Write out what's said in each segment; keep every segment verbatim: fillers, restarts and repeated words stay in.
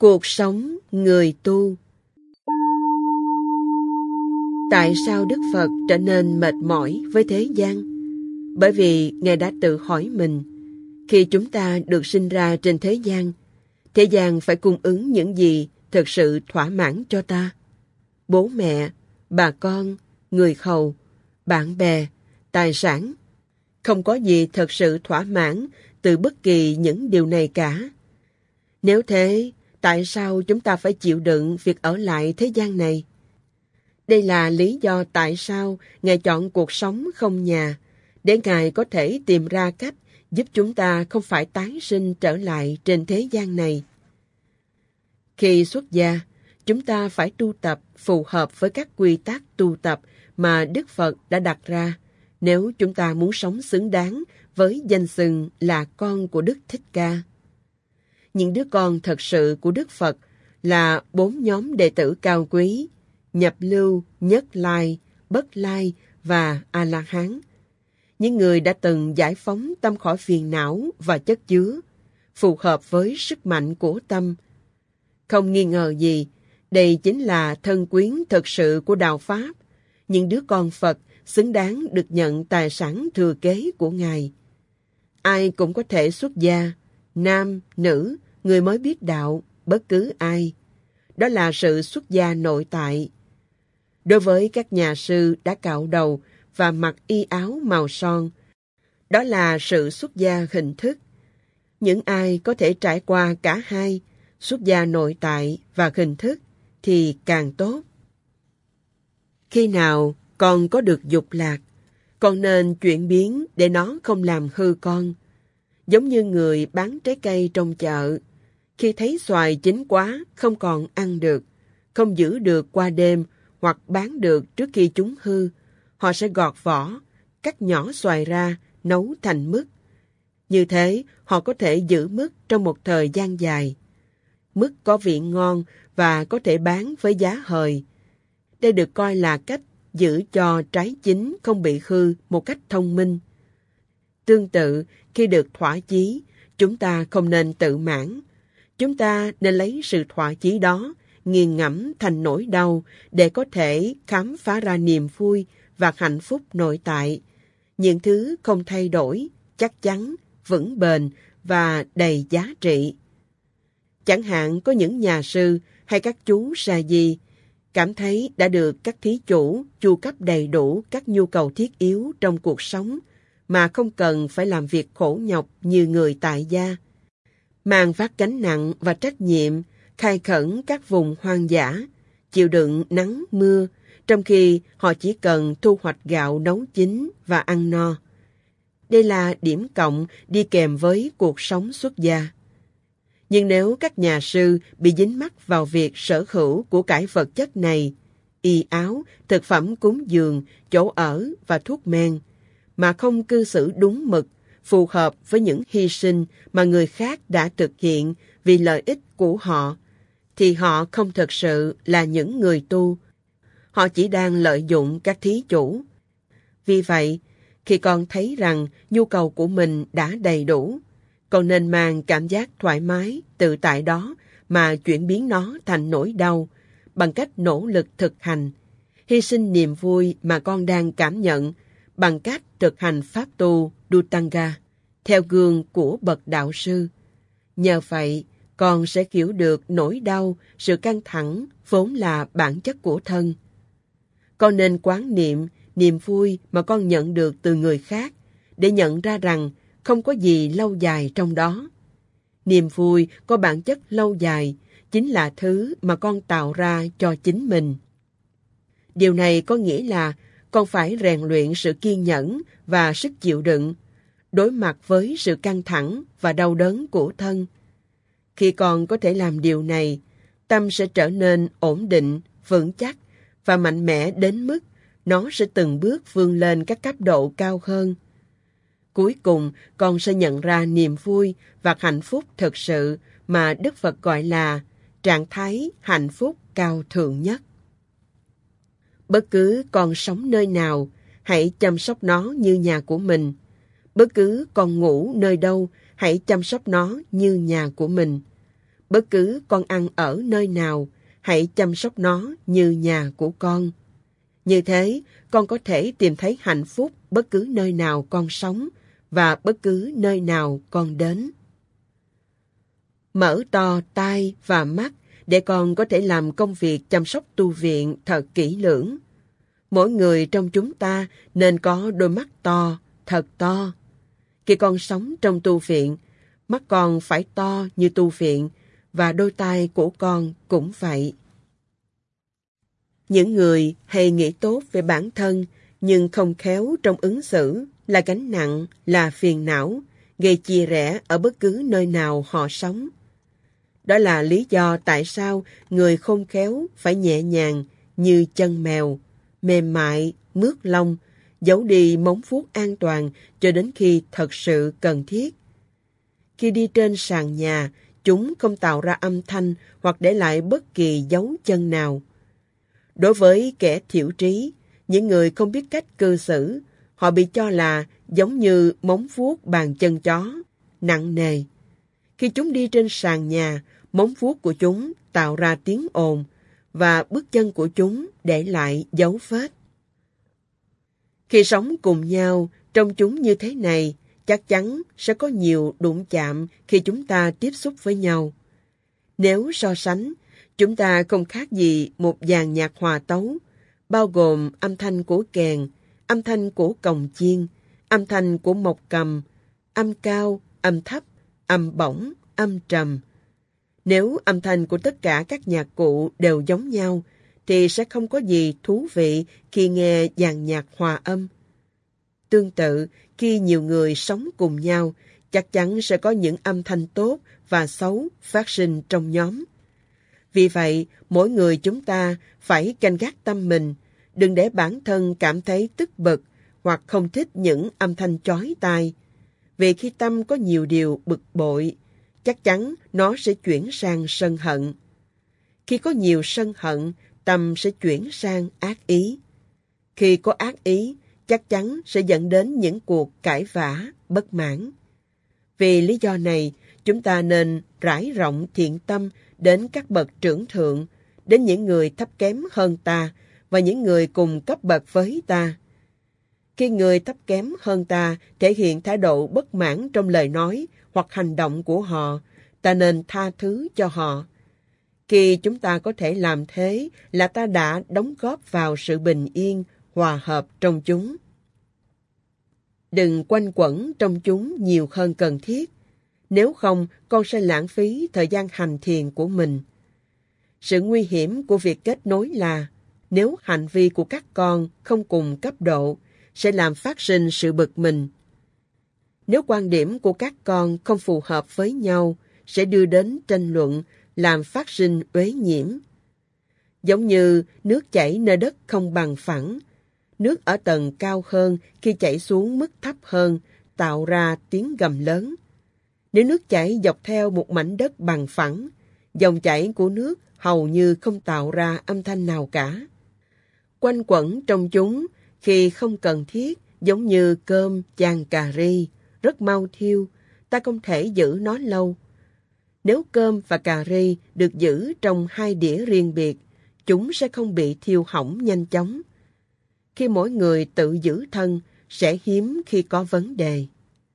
Cuộc sống người tu. Tại sao Đức Phật trở nên mệt mỏi với thế gian? Bởi vì Ngài đã tự hỏi mình, khi chúng ta được sinh ra trên thế gian, thế gian phải cung ứng những gì thực sự thỏa mãn cho ta? Bố mẹ, bà con, người hầu, bạn bè, tài sản. Không có gì thực sự thỏa mãn từ bất kỳ những điều này cả. Nếu thế, tại sao chúng ta phải chịu đựng việc ở lại thế gian này? Đây là lý do tại sao Ngài chọn cuộc sống không nhà, để Ngài có thể tìm ra cách giúp chúng ta không phải tái sinh trở lại trên thế gian này. Khi xuất gia, chúng ta phải tu tập phù hợp với các quy tắc tu tập mà Đức Phật đã đặt ra, nếu chúng ta muốn sống xứng đáng với danh xưng là con của Đức Thích Ca. Những đứa con thật sự của Đức Phật là bốn nhóm đệ tử cao quý: Nhập Lưu, Nhất Lai, Bất Lai và A-la-hán. Những người đã từng giải phóng tâm khỏi phiền não và chất chứa, phù hợp với sức mạnh của tâm. Không nghi ngờ gì, đây chính là thân quyến thực sự của Đạo Pháp, những đứa con Phật xứng đáng được nhận tài sản thừa kế của Ngài. Ai cũng có thể xuất gia, nam, nữ, người mới biết đạo, bất cứ ai. Đó là sự xuất gia nội tại. Đối với các nhà sư đã cạo đầu và mặc y áo màu son, đó là sự xuất gia hình thức. Những ai có thể trải qua cả hai, xuất gia nội tại và hình thức, thì càng tốt. Khi nào con có được dục lạc, con nên chuyển biến để nó không làm hư con. Giống như người bán trái cây trong chợ, khi thấy xoài chín quá không còn ăn được, không giữ được qua đêm hoặc bán được trước khi chúng hư, họ sẽ gọt vỏ, cắt nhỏ xoài ra, nấu thành mứt. Như thế, họ có thể giữ mứt trong một thời gian dài. Mứt có vị ngon và có thể bán với giá hời. Đây được coi là cách giữ cho trái chín không bị hư một cách thông minh. Tương tự, khi được thỏa chí, chúng ta không nên tự mãn. Chúng ta nên lấy sự thỏa chí đó nghiền ngẫm thành nỗi đau để có thể khám phá ra niềm vui và hạnh phúc nội tại, những thứ không thay đổi, chắc chắn, vững bền và đầy giá trị. Chẳng hạn có những nhà sư hay các chú sa di cảm thấy đã được các thí chủ chu cấp đầy đủ các nhu cầu thiết yếu trong cuộc sống mà không cần phải làm việc khổ nhọc như người tại gia, mang vác gánh nặng và trách nhiệm, khai khẩn các vùng hoang dã, chịu đựng nắng mưa, trong khi họ chỉ cần thu hoạch gạo nấu chín và ăn no. Đây là điểm cộng đi kèm với cuộc sống xuất gia. Nhưng nếu các nhà sư bị dính mắc vào việc sở hữu của cải vật chất này, y áo, thực phẩm cúng dường, chỗ ở và thuốc men, mà không cư xử đúng mực, phù hợp với những hy sinh mà người khác đã thực hiện vì lợi ích của họ, thì họ không thực sự là những người tu. Họ chỉ đang lợi dụng các thí chủ. Vì vậy, khi con thấy rằng nhu cầu của mình đã đầy đủ, con nên mang cảm giác thoải mái, tự tại đó mà chuyển biến nó thành nỗi đau bằng cách nỗ lực thực hành, hy sinh niềm vui mà con đang cảm nhận bằng cách thực hành pháp tu Dhutanga theo gương của bậc đạo sư. Nhờ vậy, con sẽ hiểu được nỗi đau, sự căng thẳng vốn là bản chất của thân. Con nên quán niệm niềm vui mà con nhận được từ người khác để nhận ra rằng không có gì lâu dài trong đó. Niềm vui có bản chất lâu dài chính là thứ mà con tạo ra cho chính mình. Điều này có nghĩa là con phải rèn luyện sự kiên nhẫn và sức chịu đựng, đối mặt với sự căng thẳng và đau đớn của thân. Khi con có thể làm điều này, tâm sẽ trở nên ổn định, vững chắc và mạnh mẽ đến mức nó sẽ từng bước vươn lên các cấp độ cao hơn. Cuối cùng, con sẽ nhận ra niềm vui và hạnh phúc thực sự mà Đức Phật gọi là trạng thái hạnh phúc cao thượng nhất. Bất cứ con sống nơi nào, hãy chăm sóc nó như nhà của mình. Bất cứ con ngủ nơi đâu, hãy chăm sóc nó như nhà của mình. Bất cứ con ăn ở nơi nào, hãy chăm sóc nó như nhà của con. Như thế, con có thể tìm thấy hạnh phúc bất cứ nơi nào con sống và bất cứ nơi nào con đến. Mở to tai và mắt để con có thể làm công việc chăm sóc tu viện thật kỹ lưỡng. Mỗi người trong chúng ta nên có đôi mắt to, thật to. Khi con sống trong tu viện, mắt con phải to như tu viện và đôi tai của con cũng vậy. Những người hay nghĩ tốt về bản thân nhưng không khéo trong ứng xử là gánh nặng, là phiền não, gây chia rẽ ở bất cứ nơi nào họ sống. Đó là lý do tại sao người khôn khéo phải nhẹ nhàng như chân mèo, mềm mại, mướt lông, giấu đi móng vuốt an toàn cho đến khi thật sự cần thiết. Khi đi trên sàn nhà, chúng không tạo ra âm thanh hoặc để lại bất kỳ dấu chân nào. Đối với kẻ thiểu trí, những người không biết cách cư xử, họ bị cho là giống như móng vuốt bàn chân chó, nặng nề. Khi chúng đi trên sàn nhà, móng vuốt của chúng tạo ra tiếng ồn và bước chân của chúng để lại dấu vết. Khi sống cùng nhau, trong chúng như thế này, chắc chắn sẽ có nhiều đụng chạm khi chúng ta tiếp xúc với nhau. Nếu so sánh, chúng ta không khác gì một dàn nhạc hòa tấu, bao gồm âm thanh của kèn, âm thanh của cồng chiên, âm thanh của mộc cầm, âm cao, âm thấp, âm bổng, âm trầm. Nếu âm thanh của tất cả các nhạc cụ đều giống nhau, thì sẽ không có gì thú vị khi nghe dàn nhạc hòa âm. Tương tự, khi nhiều người sống cùng nhau, chắc chắn sẽ có những âm thanh tốt và xấu phát sinh trong nhóm. Vì vậy, mỗi người chúng ta phải canh gác tâm mình, đừng để bản thân cảm thấy tức bực hoặc không thích những âm thanh chói tai. Vì khi tâm có nhiều điều bực bội, chắc chắn nó sẽ chuyển sang sân hận. Khi có nhiều sân hận, tâm sẽ chuyển sang ác ý. Khi có ác ý, chắc chắn sẽ dẫn đến những cuộc cãi vã, bất mãn. Vì lý do này, chúng ta nên rải rộng thiện tâm đến các bậc trưởng thượng, đến những người thấp kém hơn ta và những người cùng cấp bậc với ta. Khi người thấp kém hơn ta thể hiện thái độ bất mãn trong lời nói hoặc hành động của họ, ta nên tha thứ cho họ. Khi chúng ta có thể làm thế là ta đã đóng góp vào sự bình yên, hòa hợp trong chúng. Đừng quanh quẩn trong chúng nhiều hơn cần thiết. Nếu không, con sẽ lãng phí thời gian hành thiền của mình. Sự nguy hiểm của việc kết nối là, nếu hành vi của các con không cùng cấp độ, sẽ làm phát sinh sự bực mình. Nếu quan điểm của các con không phù hợp với nhau, sẽ đưa đến tranh luận, làm phát sinh uế nhiễm. Giống như nước chảy nơi đất không bằng phẳng, nước ở tầng cao hơn khi chảy xuống mức thấp hơn, tạo ra tiếng gầm lớn. Nếu nước chảy dọc theo một mảnh đất bằng phẳng, dòng chảy của nước hầu như không tạo ra âm thanh nào cả. Quanh quẩn trong chúng khi không cần thiết, giống như cơm chan cà ri, rất mau thiêu, ta không thể giữ nó lâu. Nếu cơm và cà ri được giữ trong hai đĩa riêng biệt, chúng sẽ không bị thiêu hỏng nhanh chóng. Khi mỗi người tự giữ thân, sẽ hiếm khi có vấn đề.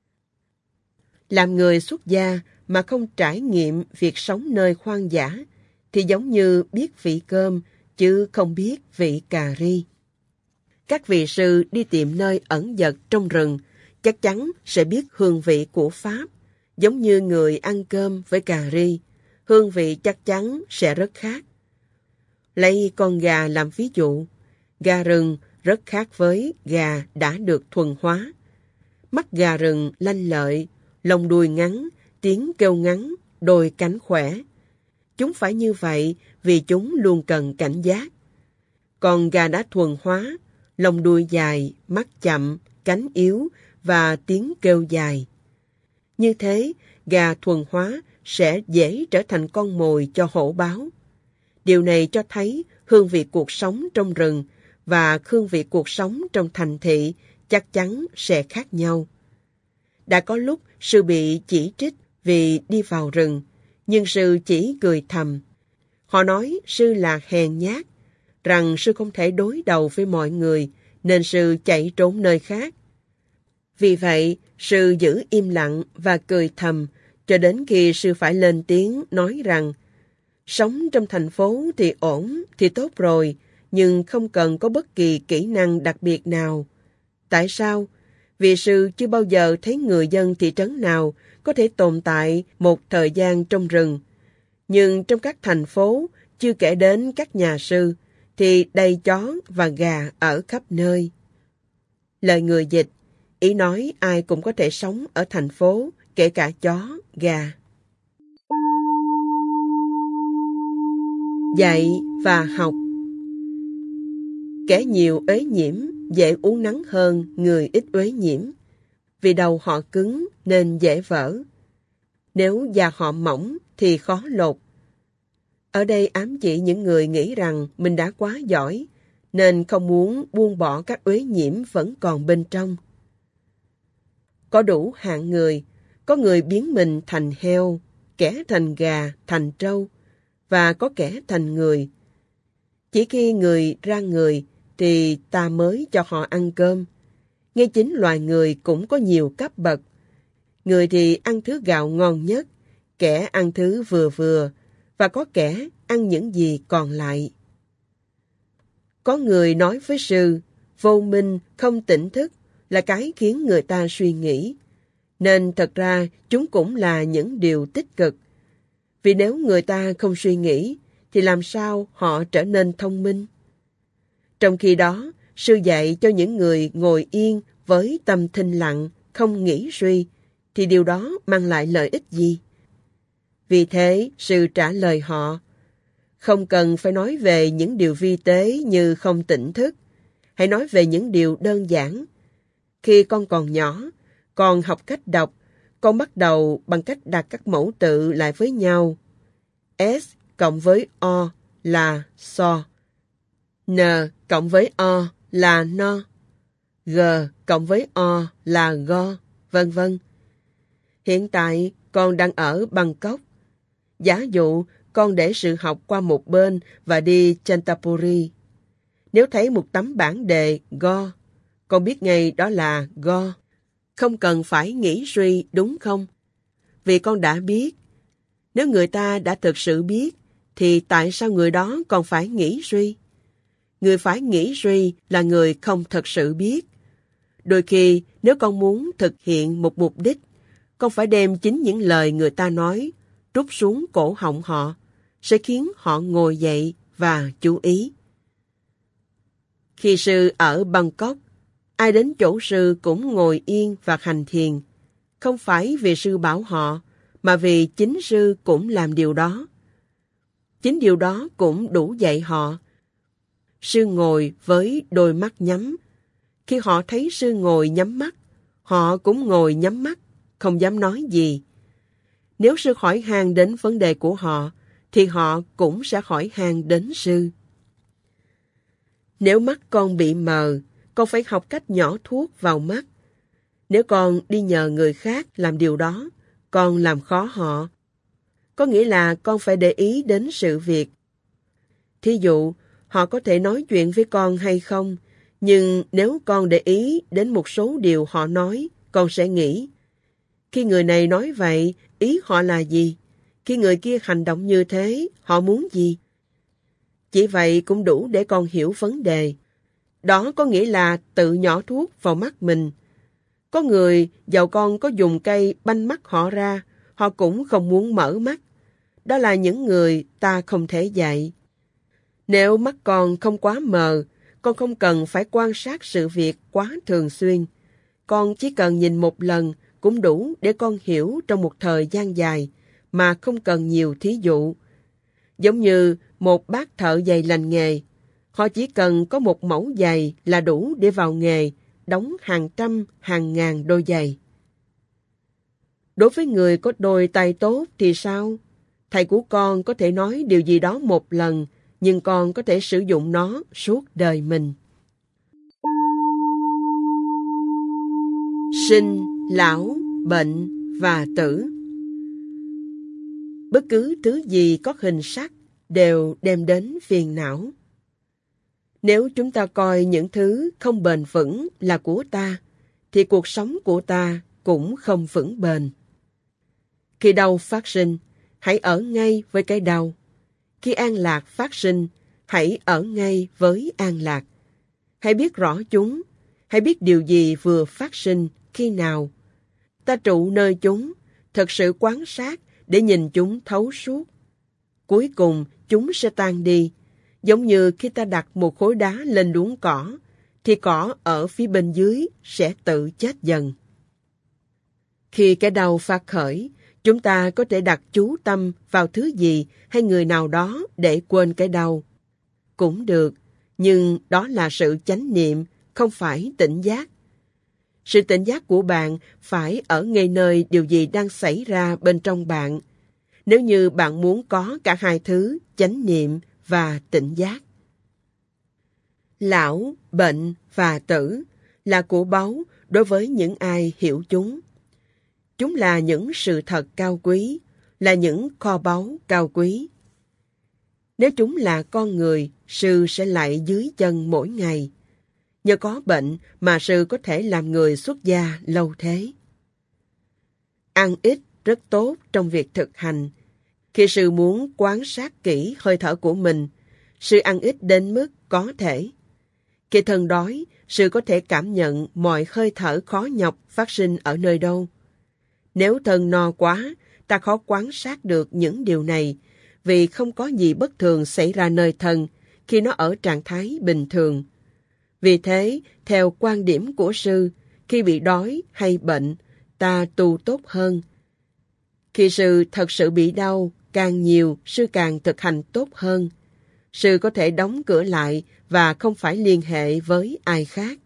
Làm người xuất gia mà không trải nghiệm việc sống nơi hoang dã, thì giống như biết vị cơm, chứ không biết vị cà ri. Các vị sư đi tìm nơi ẩn dật trong rừng, chắc chắn sẽ biết hương vị của Pháp. Giống như người ăn cơm với cà ri, hương vị chắc chắn sẽ rất khác. Lấy con gà làm ví dụ, gà rừng rất khác với gà đã được thuần hóa. Mắt gà rừng lanh lợi, lông đuôi ngắn, tiếng kêu ngắn, đôi cánh khỏe. Chúng phải như vậy vì chúng luôn cần cảnh giác. Còn gà đã thuần hóa, lông đuôi dài, mắt chậm, cánh yếu và tiếng kêu dài. Như thế, gà thuần hóa sẽ dễ trở thành con mồi cho hổ báo. Điều này cho thấy hương vị cuộc sống trong rừng và hương vị cuộc sống trong thành thị chắc chắn sẽ khác nhau. Đã có lúc sư bị chỉ trích vì đi vào rừng, Nhưng sư chỉ cười thầm. Họ nói sư là hèn nhát, rằng sư không thể đối đầu với mọi người, nên sư chạy trốn nơi khác. Vì vậy, sư giữ im lặng và cười thầm, cho đến khi sư phải lên tiếng nói rằng sống trong thành phố thì ổn, thì tốt rồi, nhưng không cần có bất kỳ kỹ năng đặc biệt nào. Tại sao? Vì sư chưa bao giờ thấy người dân thị trấn nào có thể tồn tại một thời gian trong rừng. Nhưng trong các thành phố, chưa kể đến các nhà sư, thì đầy chó và gà ở khắp nơi. Lời người dịch, ý nói ai cũng có thể sống ở thành phố, kể cả chó, gà. Dạy và học. Kẻ nhiều uế nhiễm dễ uống nắng hơn người ít uế nhiễm, vì đầu họ cứng nên dễ vỡ. Nếu da họ mỏng thì khó lột. Ở đây ám chỉ những người nghĩ rằng mình đã quá giỏi, nên không muốn buông bỏ các uế nhiễm vẫn còn bên trong. Có đủ hạng người, có người biến mình thành heo, kẻ thành gà, thành trâu, và có kẻ thành người. Chỉ khi người ra người thì ta mới cho họ ăn cơm. Ngay chính loài người cũng có nhiều cấp bậc. Người thì ăn thứ gạo ngon nhất, kẻ ăn thứ vừa vừa, và có kẻ ăn những gì còn lại. Có người nói với sư, vô minh, không tỉnh thức là cái khiến người ta suy nghĩ. Nên thật ra chúng cũng là những điều tích cực. Vì nếu người ta không suy nghĩ, thì làm sao họ trở nên thông minh? Trong khi đó, sư dạy cho những người ngồi yên với tâm thinh lặng, không nghĩ suy, thì điều đó mang lại lợi ích gì? Vì thế, sư trả lời họ, không cần phải nói về những điều vi tế như không tỉnh thức. Hãy nói về những điều đơn giản. Khi con còn nhỏ, con học cách đọc, con bắt đầu bằng cách đặt các mẫu tự lại với nhau. S cộng với O là so. N cộng với O là no. G cộng với O là go, vân vân. Hiện tại, con đang ở Bangkok. Giả dụ, con để sự học qua một bên và đi Chanthaburi. Nếu thấy một tấm bảng đề go, con biết ngay đó là go. Không cần phải nghĩ suy, đúng không? Vì con đã biết. Nếu người ta đã thực sự biết, thì tại sao người đó còn phải nghĩ suy? Người phải nghĩ suy là người không thật sự biết. Đôi khi, nếu con muốn thực hiện một mục đích, con phải đem chính những lời người ta nói, trút xuống cổ họng họ, sẽ khiến họ ngồi dậy và chú ý. Khi sư ở Bangkok, ai đến chỗ sư cũng ngồi yên và hành thiền. Không phải vì sư bảo họ, mà vì chính sư cũng làm điều đó. Chính điều đó cũng đủ dạy họ. Sư ngồi với đôi mắt nhắm. Khi họ thấy sư ngồi nhắm mắt, họ cũng ngồi nhắm mắt, không dám nói gì. Nếu sư hỏi han đến vấn đề của họ, thì họ cũng sẽ hỏi han đến sư. Nếu mắt con bị mờ, con phải học cách nhỏ thuốc vào mắt. Nếu con đi nhờ người khác làm điều đó, con làm khó họ. Có nghĩa là con phải để ý đến sự việc. Thí dụ, họ có thể nói chuyện với con hay không, nhưng nếu con để ý đến một số điều họ nói, con sẽ nghĩ, khi người này nói vậy, ý họ là gì? Khi người kia hành động như thế, họ muốn gì? Chỉ vậy cũng đủ để con hiểu vấn đề. Đó có nghĩa là tự nhỏ thuốc vào mắt mình. Có người, dầu con có dùng cây banh mắt họ ra, họ cũng không muốn mở mắt. Đó là những người ta không thể dạy. Nếu mắt con không quá mờ, con không cần phải quan sát sự việc quá thường xuyên. Con chỉ cần nhìn một lần cũng đủ để con hiểu trong một thời gian dài, mà không cần nhiều thí dụ. Giống như một bác thợ giày lành nghề, họ chỉ cần có một mẫu giày là đủ để vào nghề, đóng hàng trăm, hàng ngàn đôi giày. Đối với người có đôi tay tốt thì sao? Thầy của con có thể nói điều gì đó một lần, nhưng con có thể sử dụng nó suốt đời mình. Sinh, lão, bệnh và tử. Bất cứ thứ gì có hình sắc đều đem đến phiền não. Nếu chúng ta coi những thứ không bền vững là của ta, thì cuộc sống của ta cũng không vững bền. Khi đau phát sinh, hãy ở ngay với cái đau. Khi an lạc phát sinh, hãy ở ngay với an lạc. Hãy biết rõ chúng, hãy biết điều gì vừa phát sinh, khi nào. Ta trụ nơi chúng, thật sự quan sát để nhìn chúng thấu suốt. Cuối cùng, chúng sẽ tan đi, giống như khi ta đặt một khối đá lên luống cỏ, thì cỏ ở phía bên dưới sẽ tự chết dần. Khi cái đau phát khởi, chúng ta có thể đặt chú tâm vào thứ gì hay người nào đó để quên cái đau. Cũng được, nhưng đó là sự chánh niệm, không phải tỉnh giác. Sự tỉnh giác của bạn phải ở ngay nơi điều gì đang xảy ra bên trong bạn, nếu như bạn muốn có cả hai thứ chánh niệm và tỉnh giác. Lão, bệnh và tử là của báu đối với những ai hiểu chúng. Chúng là những sự thật cao quý, là những kho báu cao quý. Nếu chúng là con người, sư sẽ lại dưới chân mỗi ngày. Nhờ có bệnh mà sư có thể làm người xuất gia lâu thế. Ăn ít rất tốt trong việc thực hành. Khi sư muốn quan sát kỹ hơi thở của mình, sư ăn ít đến mức có thể. Khi thân đói, sư có thể cảm nhận mọi hơi thở khó nhọc phát sinh ở nơi đâu. Nếu thân no quá, ta khó quan sát được những điều này, vì không có gì bất thường xảy ra nơi thân khi nó ở trạng thái bình thường. Vì thế, theo quan điểm của sư, khi bị đói hay bệnh, ta tu tốt hơn. Khi sư thật sự bị đau, càng nhiều, sư càng thực hành tốt hơn. Sư có thể đóng cửa lại và không phải liên hệ với ai khác.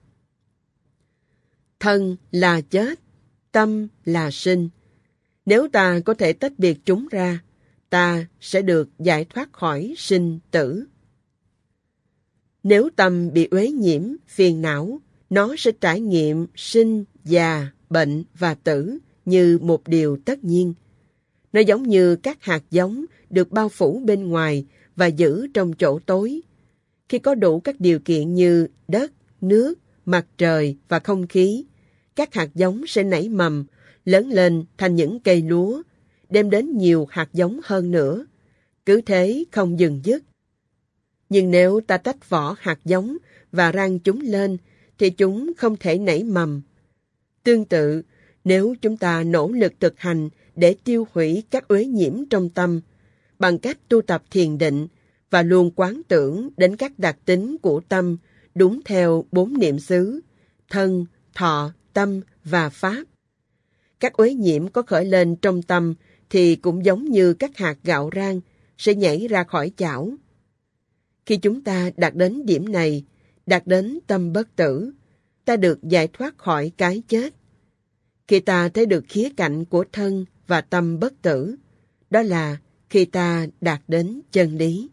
Thân là chết, tâm là sinh. Nếu ta có thể tách biệt chúng ra, ta sẽ được giải thoát khỏi sinh tử. Nếu tâm bị uế nhiễm, phiền não, nó sẽ trải nghiệm sinh, già, bệnh và tử như một điều tất nhiên. Nó giống như các hạt giống được bao phủ bên ngoài và giữ trong chỗ tối. Khi có đủ các điều kiện như đất, nước, mặt trời và không khí, các hạt giống sẽ nảy mầm, lớn lên thành những cây lúa, đem đến nhiều hạt giống hơn nữa. Cứ thế không dừng dứt. Nhưng nếu ta tách vỏ hạt giống và rang chúng lên, thì chúng không thể nảy mầm. Tương tự, nếu chúng ta nỗ lực thực hành để tiêu hủy các uế nhiễm trong tâm, bằng cách tu tập thiền định và luôn quán tưởng đến các đặc tính của tâm đúng theo bốn niệm xứ, thân, thọ, tâm và pháp. Các uế nhiễm có khởi lên trong tâm thì cũng giống như các hạt gạo rang, sẽ nhảy ra khỏi chảo. Khi chúng ta đạt đến điểm này, đạt đến tâm bất tử, ta được giải thoát khỏi cái chết. Khi ta thấy được khía cạnh của thân và tâm bất tử, đó là khi ta đạt đến chân lý.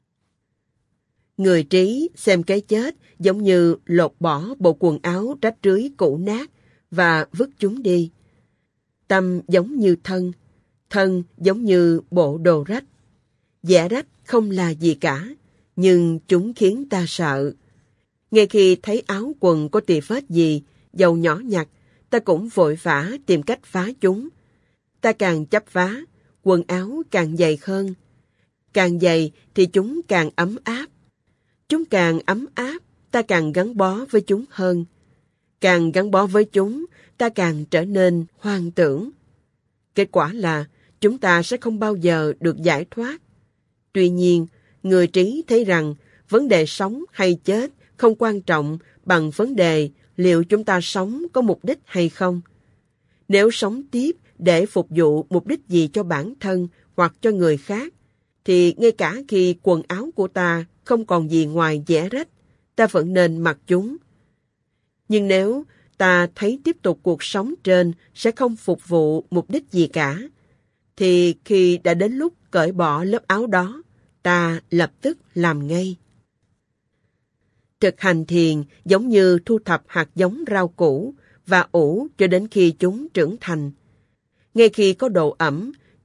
Người trí xem cái chết giống như lột bỏ bộ quần áo rách rưới cũ nát và vứt chúng đi. Tâm giống như thân, thân giống như bộ đồ rách. Giả rách không là gì cả, nhưng chúng khiến ta sợ. Ngay khi thấy áo quần có tì phết gì, dầu nhỏ nhặt, ta cũng vội vã tìm cách phá chúng. Ta càng chấp phá, quần áo càng dày hơn. Càng dày thì chúng càng ấm áp. Chúng càng ấm áp, ta càng gắn bó với chúng hơn. Càng gắn bó với chúng, ta càng trở nên hoang tưởng. Kết quả là chúng ta sẽ không bao giờ được giải thoát. Tuy nhiên, người trí thấy rằng vấn đề sống hay chết không quan trọng bằng vấn đề liệu chúng ta sống có mục đích hay không. Nếu sống tiếp để phục vụ mục đích gì cho bản thân hoặc cho người khác, thì ngay cả khi quần áo của ta không còn gì ngoài vẽ rách, ta vẫn nên mặc chúng. Nhưng nếu ta thấy tiếp tục cuộc sống trên sẽ không phục vụ mục đích gì cả, thì khi đã đến lúc cởi bỏ lớp áo đó, ta lập tức làm ngay. Thực hành thiền giống như thu thập hạt giống rau củ và ủ cho đến khi chúng trưởng thành. Ngay khi có độ ẩm,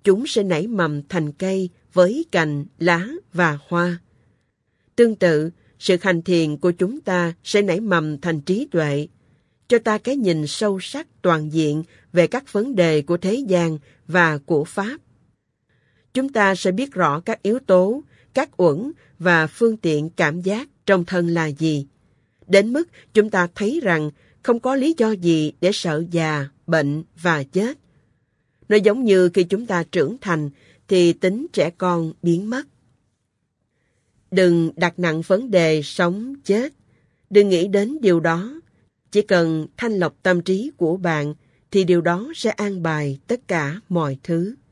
chúng sẽ nảy mầm thành cây với cành, lá và hoa. Tương tự, sự hành thiền của chúng ta sẽ nảy mầm thành trí tuệ, cho ta cái nhìn sâu sắc toàn diện về các vấn đề của thế gian và của Pháp. Chúng ta sẽ biết rõ các yếu tố, các uẩn và phương tiện cảm giác trong thân là gì, đến mức chúng ta thấy rằng không có lý do gì để sợ già, bệnh và chết. Nó giống như khi chúng ta trưởng thành thì tính trẻ con biến mất. Đừng đặt nặng vấn đề sống, chết. Đừng nghĩ đến điều đó. Chỉ cần thanh lọc tâm trí của bạn thì điều đó sẽ an bài tất cả mọi thứ.